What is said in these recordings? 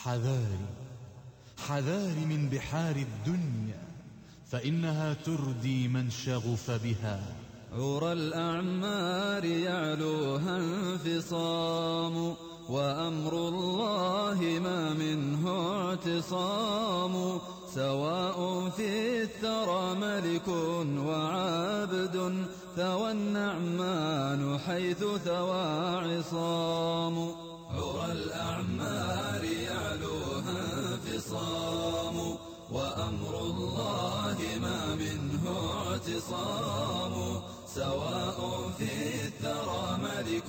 حذاري حذاري من بحار الدنيا، فإنها تردي من شغف بها. عرى الأعمار يعلوها انفصام، وأمر الله ما منه اعتصام. سواء في الثرى ملك وعابد، ثوى النعمان حيث ثوى عصام. عرى الأعمار يعلوها انفصام، وأمر الله ما منه اعتصام. سواء في الثرى ملك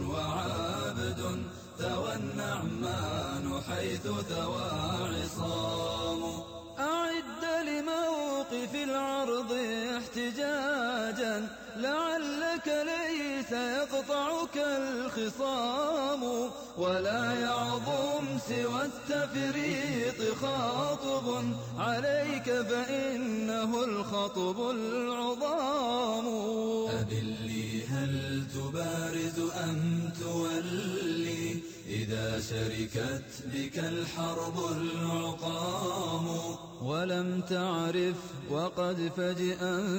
وعابد، ثوى النعمان حيث ثوى عصام. أعد لموقف العرض احتجاجا، لعلك ليس يقطعك الخصام. ولا يعظم سوى التفريط خاطب عليك، فإنه الخطب العظام. أذلي هل تبارز أم تولي، إذا شركت بك الحرب العقام. ولم تعرف وقد فجأ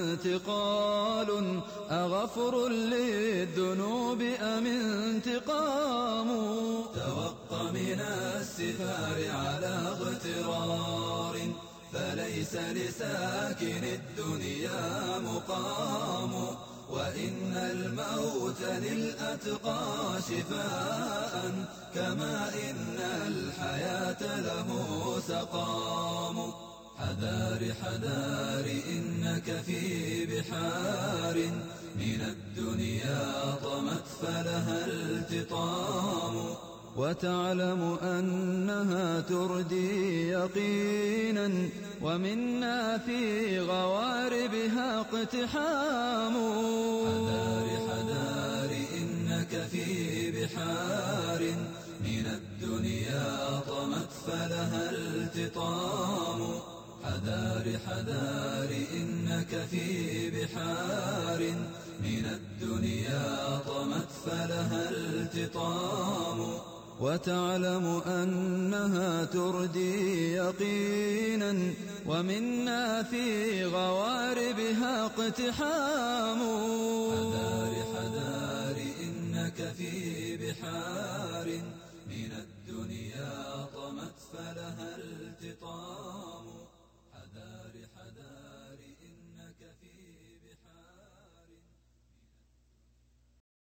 انتقال، أغفر للذنوب أم انتقام. توق من السفار على اغترار، فليس لساكن الدنيا مقام. وإن الموت للأتقى شفاء، كما إن الحياة له سقام. حذار حذار إنك في بحار، من الدنيا طمت فلها التطام. وتعلم أنها تردي يقينا، ومنا في غواربها اقتحام. حذار حذار إنك في بحار، من الدنيا طمت فلها التطام. حذار حذار إنك في بحار، من الدنيا طمت فلها التطام. وتعلم أنها تردي يقينا، ومنا في غواربها اقتحام. حذار حذار إنك في بحار، من الدنيا طمت فلها التطام.